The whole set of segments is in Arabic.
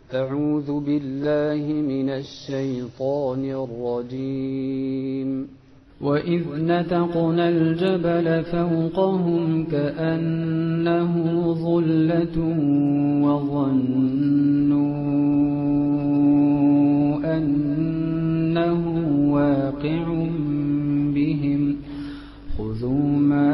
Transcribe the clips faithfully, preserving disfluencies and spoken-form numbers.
أعوذ بالله من الشيطان الرجيم. وإذ نتقنا الجبل فوقهم كأنه ظلة وظنوا أنه واقع بهم خذوا ما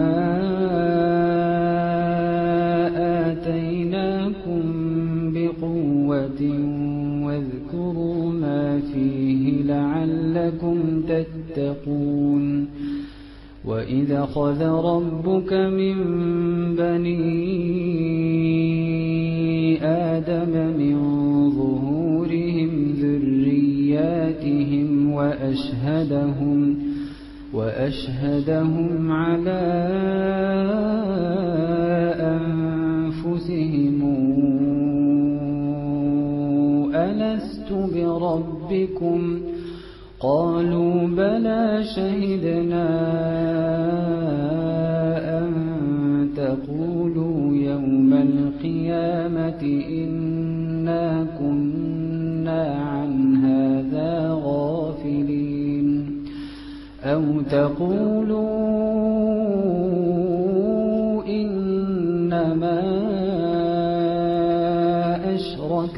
آتيناكم بقوة واذكروا ما فيه لعلكم تتقون. وإذ أخذ ربك من بني آدم من ظهورهم ذرياتهم وأشهدهم وأشهدهم على أنفسهم ألست بربكم قالوا بلى شهدنا أن تقولوا يوم القيامة إنا كنا عن هذا غافلين أو تقولوا إنما أشرك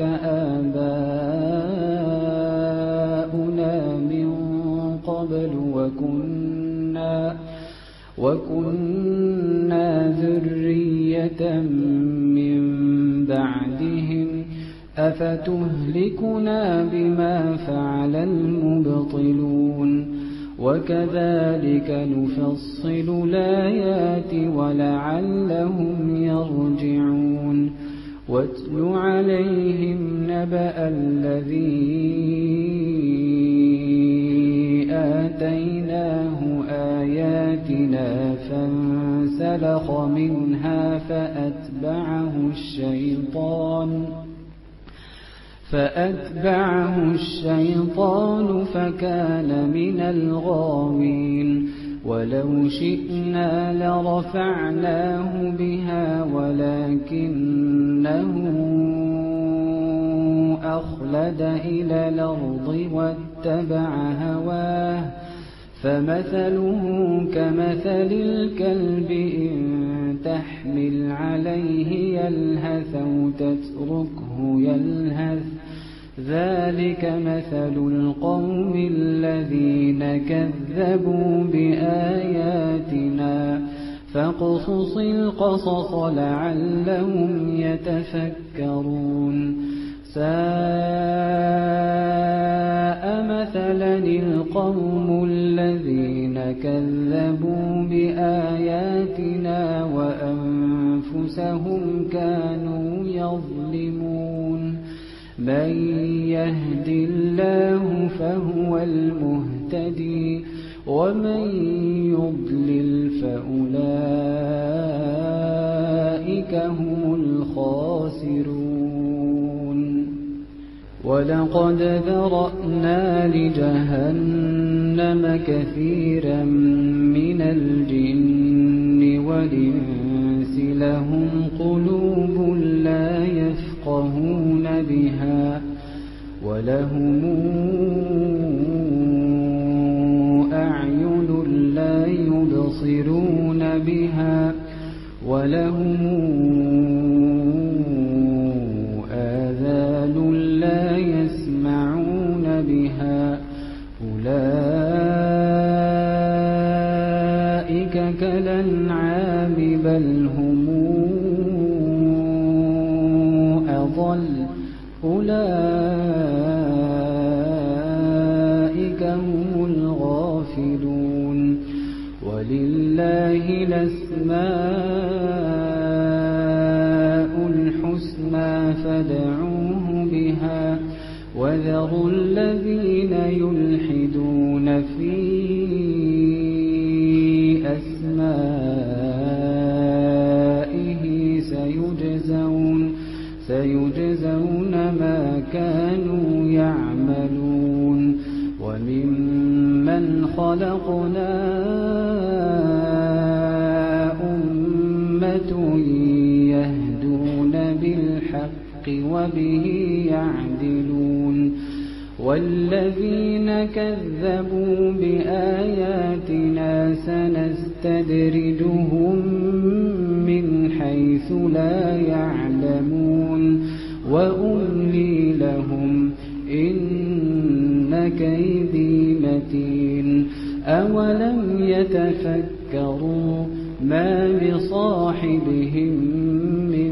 آباؤنا من قبل وكنا, وكنا ذرية من بعدهم أفتهلكنا بما فعل المبطلون وكذلك نفصل الآيات ولعلهم يرجعون. واتل عليهم نبأ الذي آتيناه آياتنا فانسلخ منها فأتبعه الشيطان فأتبعه الشيطان فكان من الغاوين. ولو شئنا لرفعناه بها ولكنه أخلد إلى الأرض واتبع هواه فمثله كمثل الكلب إن تحمل عليه يلهث أو تتركه يلهث ذلك مثل القوم الذين كذبوا بآياتنا فاقصص القصص لعلهم يتفكرون. ساء مثلا القوم الذين كذبوا بآياتنا وأنفسهم كانوا يظلمون. من يهد الله فهو المهتدي ومن يضلل فأولئك هم الخاسرون. ولقد ذرأنا لجهنم كثيرا من الجن والإنس لهم قلوب لا يفقهون بها ولهم أعين لا يبصرون بها ولهم آذان لا يسمعون بها أولئك كالأنعام بل هم أضل أولئك هم الغافلون. ولله الأسماء الحسنى فادعوه بها وذروا الذين يلحدون في أسمائه سيجزون سيجزون ما كانوا يعملون. وممن خلقنا أمة يهدون بالحق وبه يعدلون والذين كذبوا بآياتنا سنستدرجهم من حيث لا يعلمون وأملي لهم إن كيدي متين أولم يتفكروا ما بصاحبهم من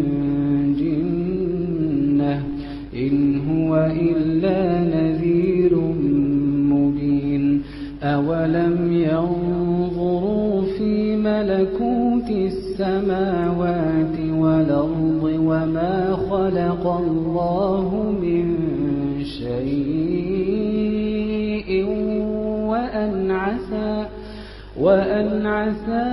جنة إن هو إلا نذير مبين أولم ينظروا في ملكوت السماوات والأرض وما خلق الله من شيء وأن عسى وأن عسى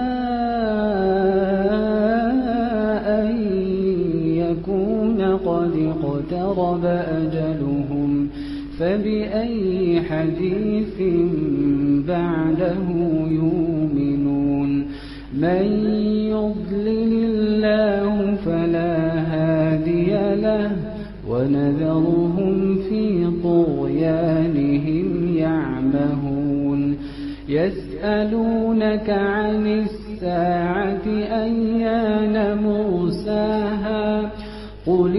أن يكون قد اقترب أجلهم فبأي حديث بعده يؤمنون من يضلل الله فلا هادي له ونذرهم في طغيانهم يعمهون يسألونك عن الساعة أيان مرساها قل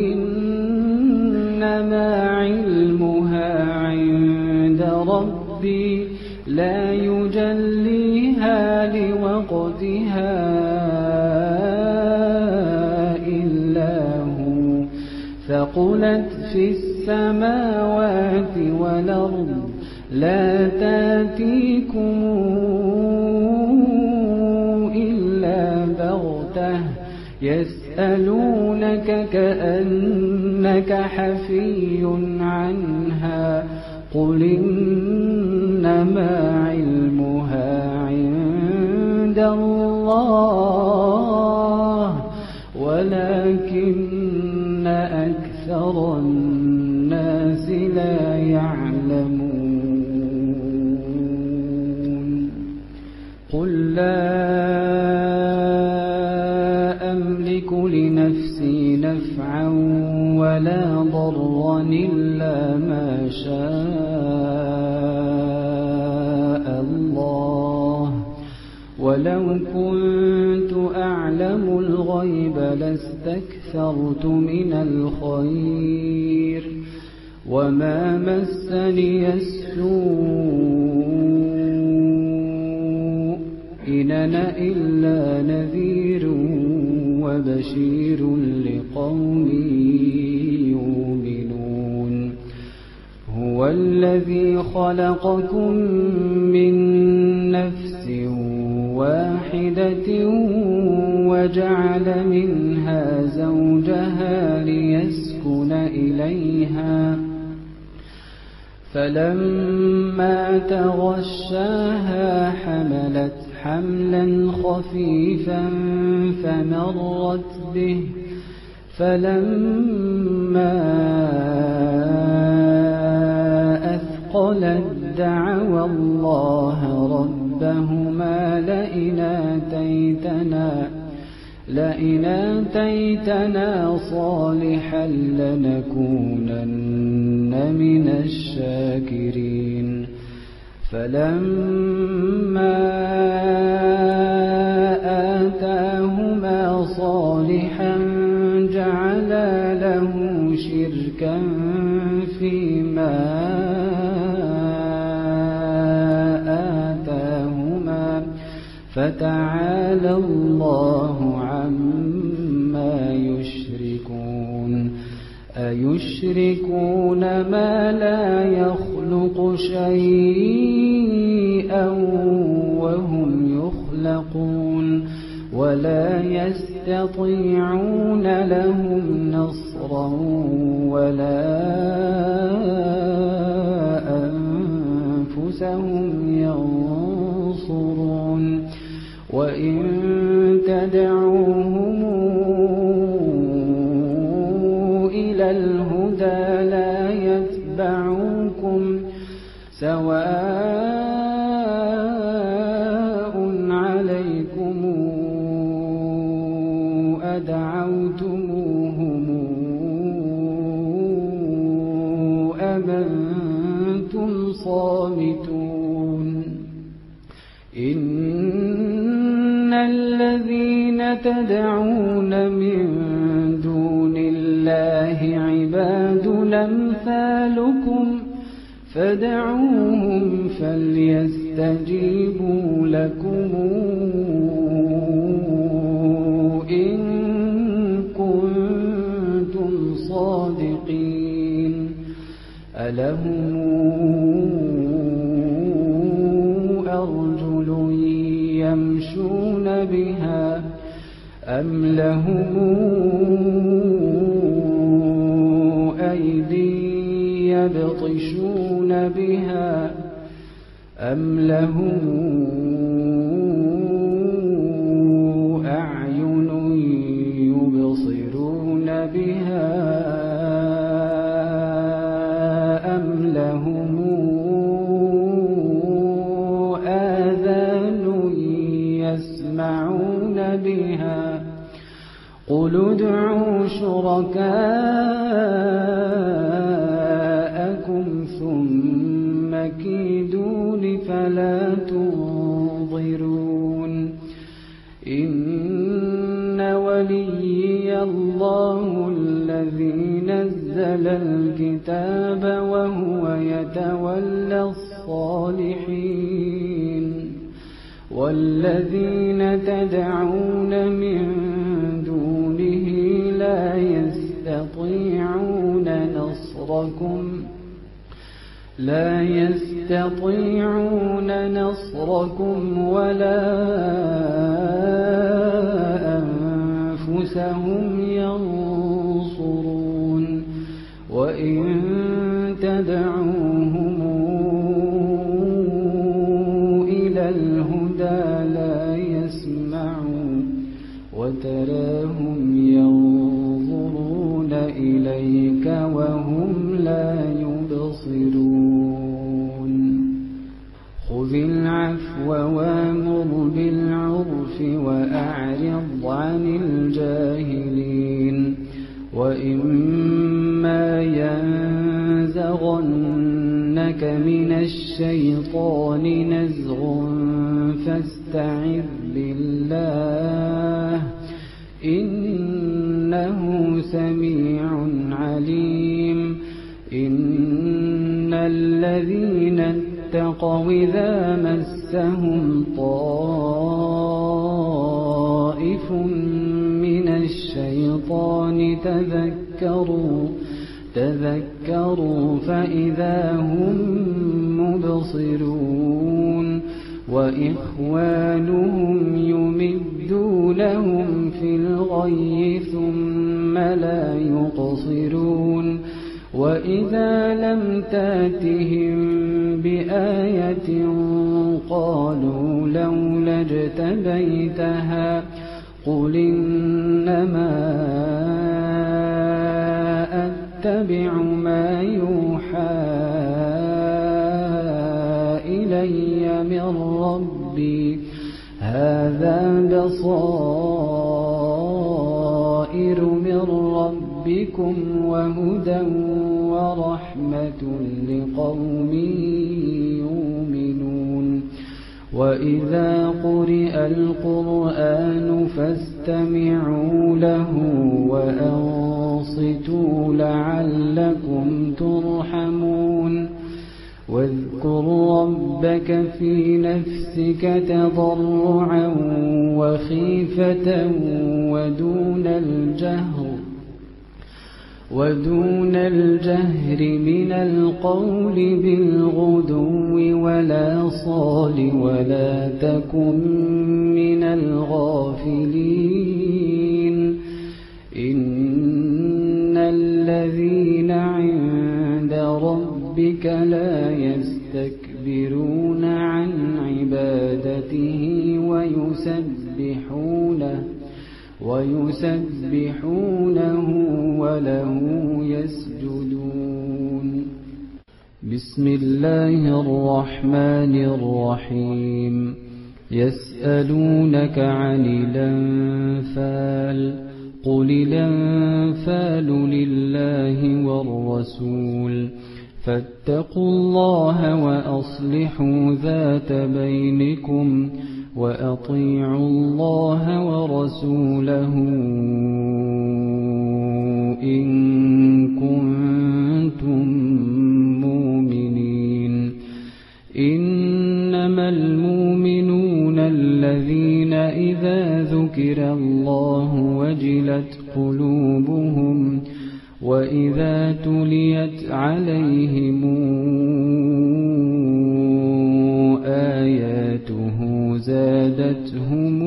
إنما علمها عند ربي لا يجليها لوقتها إلا هو ثقلت في السماوات والأرض لا تاتيكم إلا بغتة يسألونك كأنك حفي عنها قل إنما علمها عند الله ولكن أكثر الناس لا يعلمون قل لا أملك لنفسي نفعا ولا ضرا إلا ما شاء الله ولو كنت أعلم الغيب لاستكثرت من الخير وما مسني السوء إن أنا إلا نذير وبشير لقوم يؤمنون هو الذي خلقكم من نفس واحدة وجعل منها زوجها ليسكن إليها فلما تغشاها حملت حملا خفيفا فمرت به فلما أثقلت دعوا الله ربهما لئن آتيتنا لئن آتيتنا صالحا لنكونن من الشاكرين فلما آتاهما صالحا جعلا له شركا فيما آتاهما فتعالى الله عما يشركون أيشركون ما لا يخلق شيئا وهم يخلقون ولا يستطيعون لهم نصرا ولا أنفسهم ينصرون وإن تدعوهم إلى الهدى لا يتبعوكم سواء عليكم أدعوتموهم بل أنتم صامتون إن الذين تدعون من دون الله عباد أمثالكم فادعوهم فليستجيبوا لكم إن كنتم صادقين ألهم أرجل يمشون بها أم لهم أيدي يبطشون بها أم لهم أعين يبصرون بها أم لهم آذان يسمعون بها قل ادعوا شركاءكم ثم كيدون فلا تنظرون إن وليي الله الذي نزل الكتاب وهو يتولى الصالحين والذين تدعون من دونه لا يستطيعون نصركم لا يستطيعون نصركم ولا أنفسهم ينصرون وإن تدعوهم إلى الهدى لا يسمعون وتراهم ينظرون إليك وهم لا يبصرون خذ العفو وامر بالعرف وأعرض عن الجاهلين وإما ينزغنك من الشيطان نزغ فاستعذ بالله إنه سميع عليم إن الذين اتقوا إذا مسهم طائف من الشيطان تذكروا تذكروا فإذا هم مبصرون وإخوانهم يمدونهم في الغي ثم لا يقصرون وإذا لم تاتهم بآية قالوا لولا اجتبيتها قل إنما أتبع ما يوحى إلي من ربي هذا بصائر من ربكم وهدى ورحمة لقوم يؤمنون وإذا قرئ القرآن فاستمعوا له وأنصتوا لعلكم ترحمون واذكر ربك في نفسك تضرعا وخيفة ودون الجهر ودون الجهر من القول بالغدو ولا صال ولا تكن من الغافلين إن الذين عند ربك لا يستكبرون عن عبادته ويسبحونه ويسبحونه وله يسجدون بسم الله الرحمن الرحيم يسألونك عن الأنفال قل الأنفال لله والرسول فاتقوا الله وأصلحوا ذات بينكم وأطيعوا الله ورسوله إن كنتم مؤمنين إنما المؤمنون الذين إذا ذكر الله وجلت قلوبهم وإذا تليت عليهم آياته زادتهم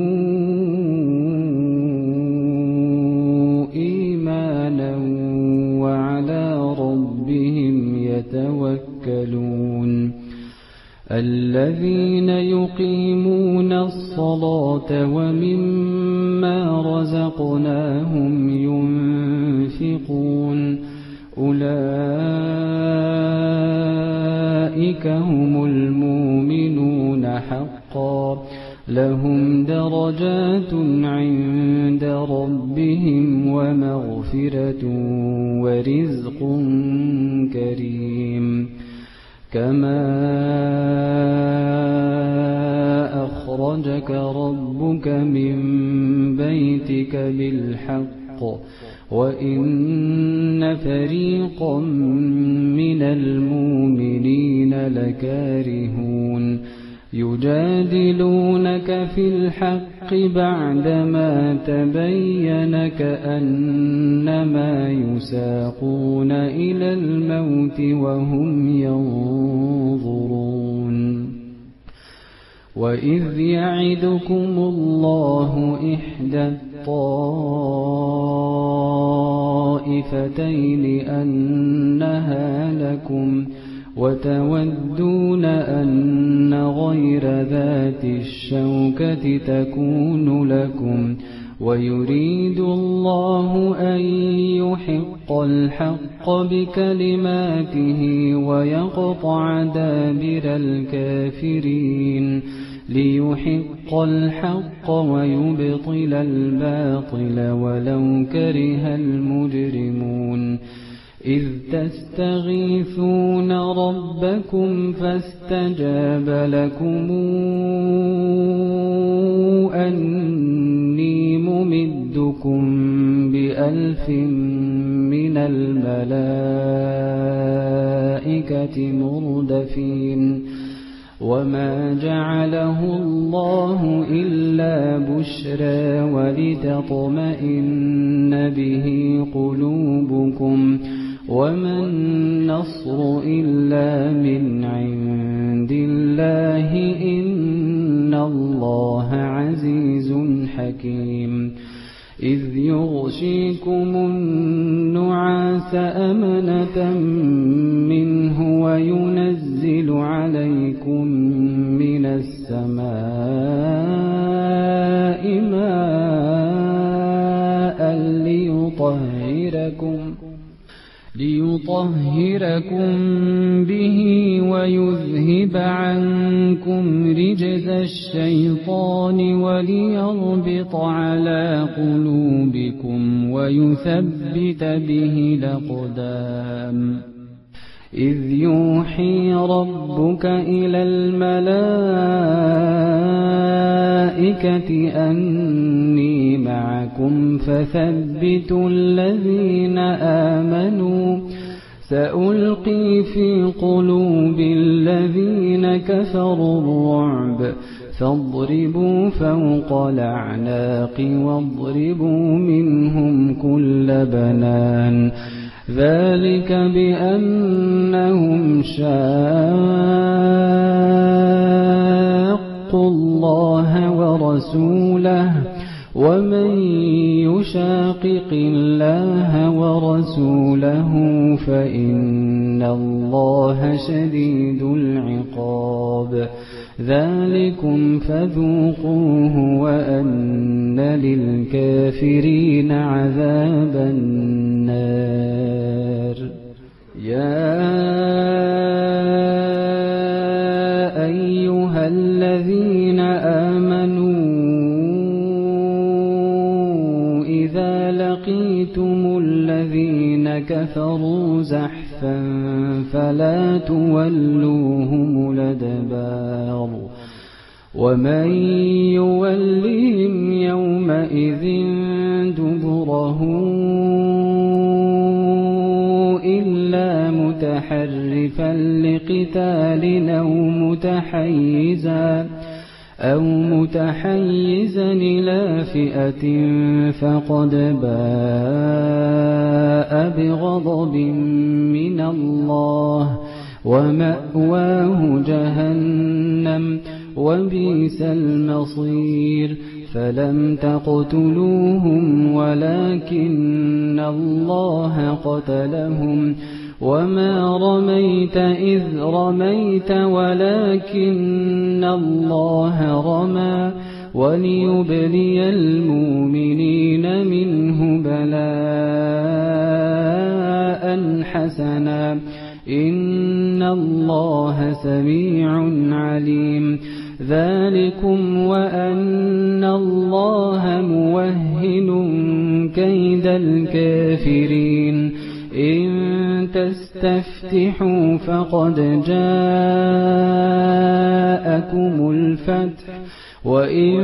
إيمانا وعلى ربهم يتوكلون الذين يقيمون الصلاة ومما رزقناهم ينفقون أولئك هم المؤمنون حقا لهم درجات عند ربهم ومغفرة ورزق كريم كما أخرجك ربك من بيتك بالحق وإن فريقا من المؤمنين لكارهون يجادلونك في الحق بعدما تبين كأنما يساقون إلى الموت وهم ينظرون وإذ يعدكم الله إحدى الطائفتين أنها لكم وتودون أن غير ذات الشوكة تكون لكم ويريد الله أن يحق الحق بكلماته ويقطع دابر الكافرين ليحق الحق ويبطل الباطل ولو كره المجرمون إذ تستغيثون ربكم فاستجاب لكم أني ممدكم بألف من الملائكة مردفين وما جعله الله إلا بشرى ولتطمئن به قلوبكم وما النصر إلا من عند الله إن الله عزيز حكيم إذ يغشيكم النعاس أمنة منه وينزل عليكم من السماء ماء ليطهركم ليطهركم به ويذهب عنكم رجز الشيطان وليربط على قلوبكم ويثبت به الأقدام إذ يوحي ربك إلى الملائكة أني معكم فثبتوا الذين آمنوا سألقي في قلوب الذين كفروا الرعب فاضربوا فوق الأعناق واضربوا منهم كل بنان ذلك بأنهم شاقوا الله ورسوله ومن يشاقق الله ورسوله فإن الله شديد العقاب ذلكم فذوقوه وأن للكافرين عذاب النار يا أيها الذين آمنوا إذا كفروا زحفا فلا تولوهم الأدبار ومن يولهم يومئذ دبره إلا متحرفا لقتال أو متحيزا أو متحيزا إلى فئة فقد باء بغضب من الله ومأواه جهنم وبئس المصير فلم تقتلوهم ولكن الله قتلهم وما رميت إذ رميت ولكن الله رمى وليبلي المؤمنين منه بلاء حسنا إن الله سميع عليم ذلكم وأن الله موهن كيد الكافرين إن تستفتحوا فقد جاءكم الفتح وإن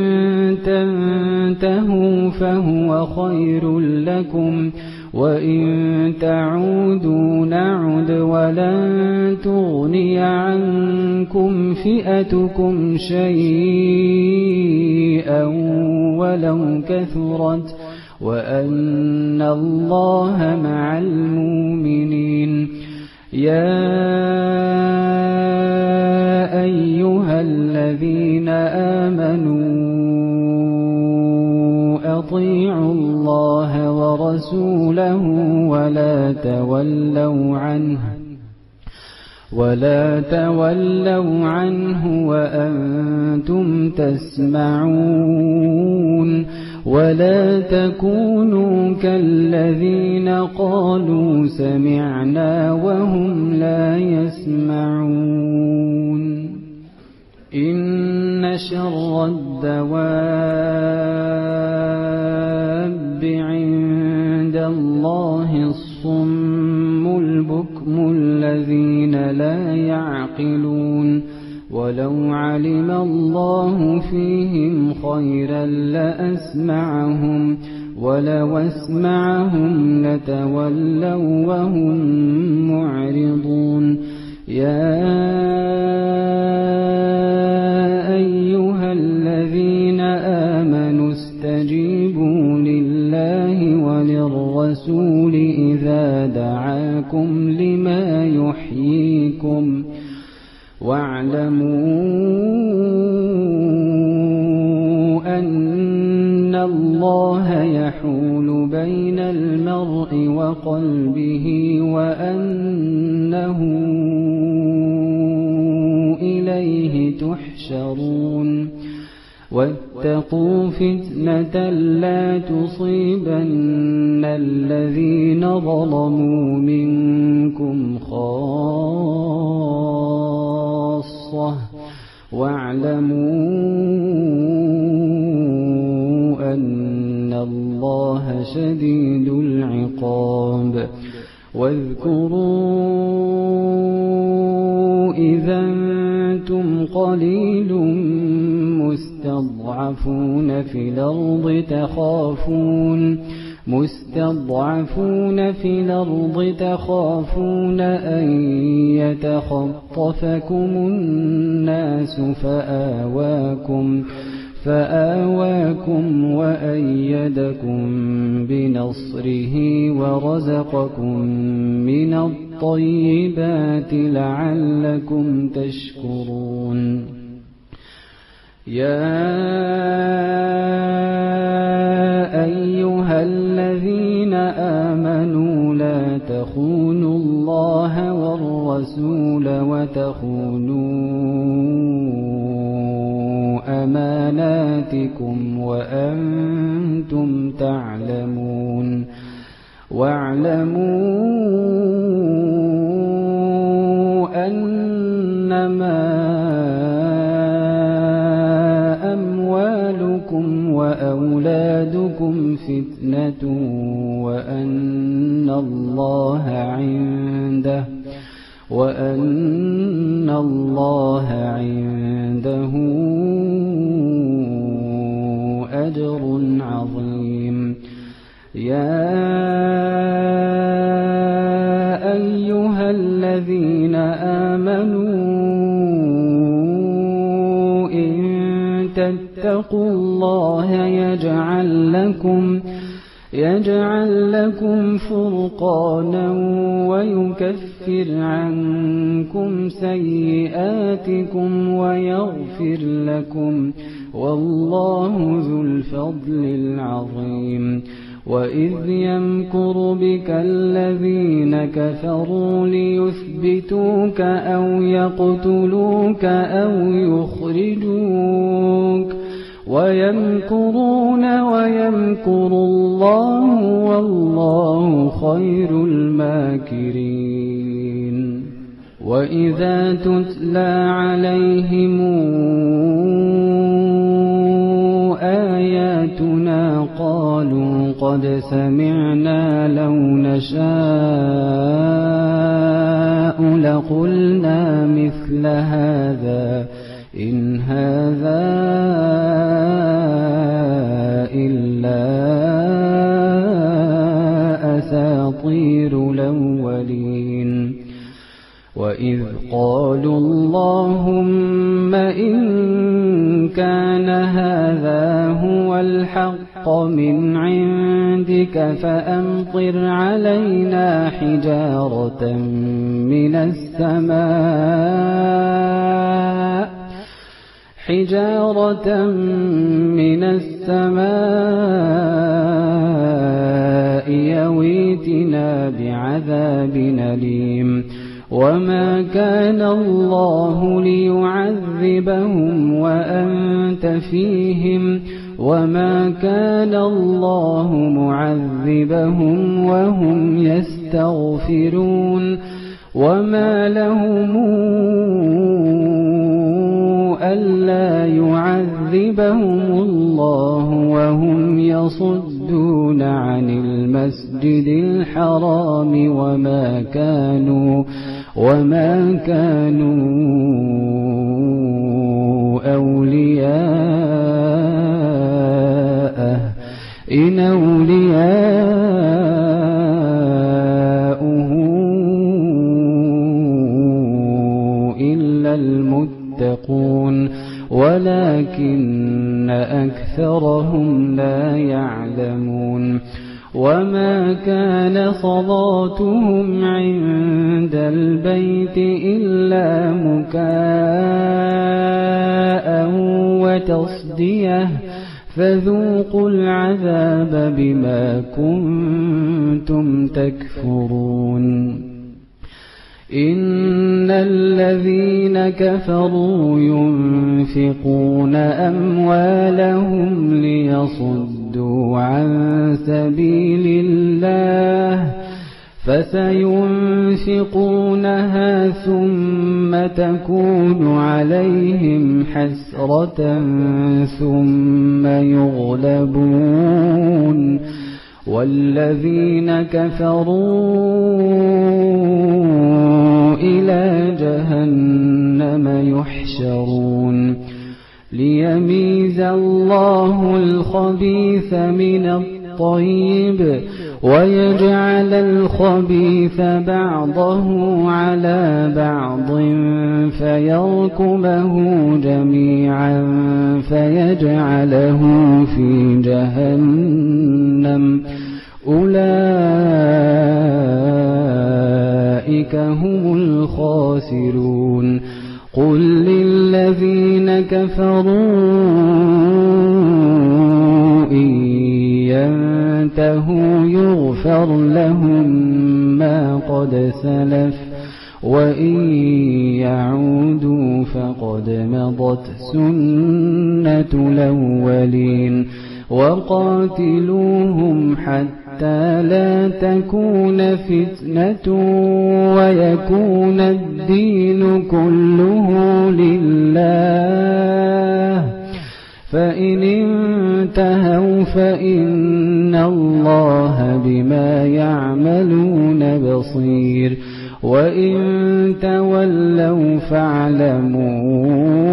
تنتهوا فهو خير لكم وإن تعودوا نعد ولن تغني عنكم فئتكم شيئا ولو كثرت وأن الله مع المؤمنين يا أيها الذين آمنوا أطيعوا الله ورسوله ولا تولوا عنه ولا تولوا عنه وأنتم تسمعون ولا تكونوا كالذين قالوا سمعنا وهم لا يسمعون إن شر الدواب عند الله الصم البكم الذين لا يعقلون ولو علم الله فيهم خيرا لأسمعهم ولو أسمعهم لتولوا وهم معرضون يا أيها الذين آمنوا استجيبوا لله وللرسول إذا دعاكم لما يحييكم واعلموا أن الله يحول بين المرء وقلبه وأنه إليه تحشرون واتقوا فتنة لا تصيبن الذين ظلموا منكم خاصة واعلموا أن الله شديد العقاب واذكروا إذا أنتم قليل مستضعفون في الأرض تخافون مستضعفون في الأرض تخافون أن يتخطفكم الناس فآواكم فآواكم وأيدكم بنصره ورزقكم من الطيبات لعلكم تشكرون يا أيها الذين آمنوا لا تخونوا الله والرسول وتخونوا أماناتكم وأنتم تعلمون واعلموا أنما أموالكم وأولادكم فتنة وأن الله وأن الله عنده أجر عظيم. يا أيها الذين آمنوا إن تتقوا الله يجعل لكم يجعل لكم فرقانا ويكفر عنكم سيئاتكم ويغفر لكم، والله ذو الفضل العظيم. وإذ يمكر بك الذين كفروا ليثبتوك أو يقتلوك أو يخرجوك ويمكرون ويمكر الله والله خير الماكرين. وإذا تتلى عليهم آياتنا قالوا قد سمعنا لو نشاء لقلنا مثل هذا إن هذا إلا أساطير الأولين. وإذ قالوا اللهم إن كان هذا هو الحق من عندك فأمطر علينا حجارة من السماء حجارة من السماء يويتنا بعذاب أليم. وما كان الله ليعذبهم وأنت فيهم وما كان الله معذبهم وهم يستغفرون. وما لهم ألا يعذبهم الله وهم يصدون عن المسجد الحرام وما كانوا وما كانوا أولياءه إن أولياؤه إلا المتقون ولكن أكثرهم لا يعلمون. وما كان صلاتهم عند البيت إلا مكاء وتصدية فذوقوا العذاب بما كنتم تكفرون. إن الذين كفروا ينفقون أموالهم ليصدوا عن سبيل الله فسينفقونها ثم تكون عليهم حسرة ثم يغلبون والذين كفروا إلى جهنم يحشرون. ليميز الله الخبيث من الطيب ويجعل الخبيث بعضه على بعض فيركمه جميعا فيجعله في جهنم أولئك هم الخاسرون. قل للذين كفروا إن ينتهوا يغفر لهم ما قد سلف وإن يعودوا فقد مضت سنة الأولين. وقاتلوهم حتى لا تكون فتنة ويكون الدين كله لله فإن انتهوا فإن الله بما يعملون بصير. وإن تولوا فاعلموا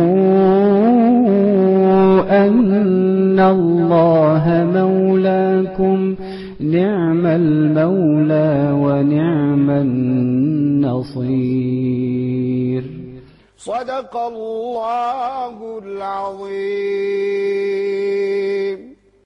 أن الله مولاكم نعم المولى ونعم النصير. صدق الله العظيم.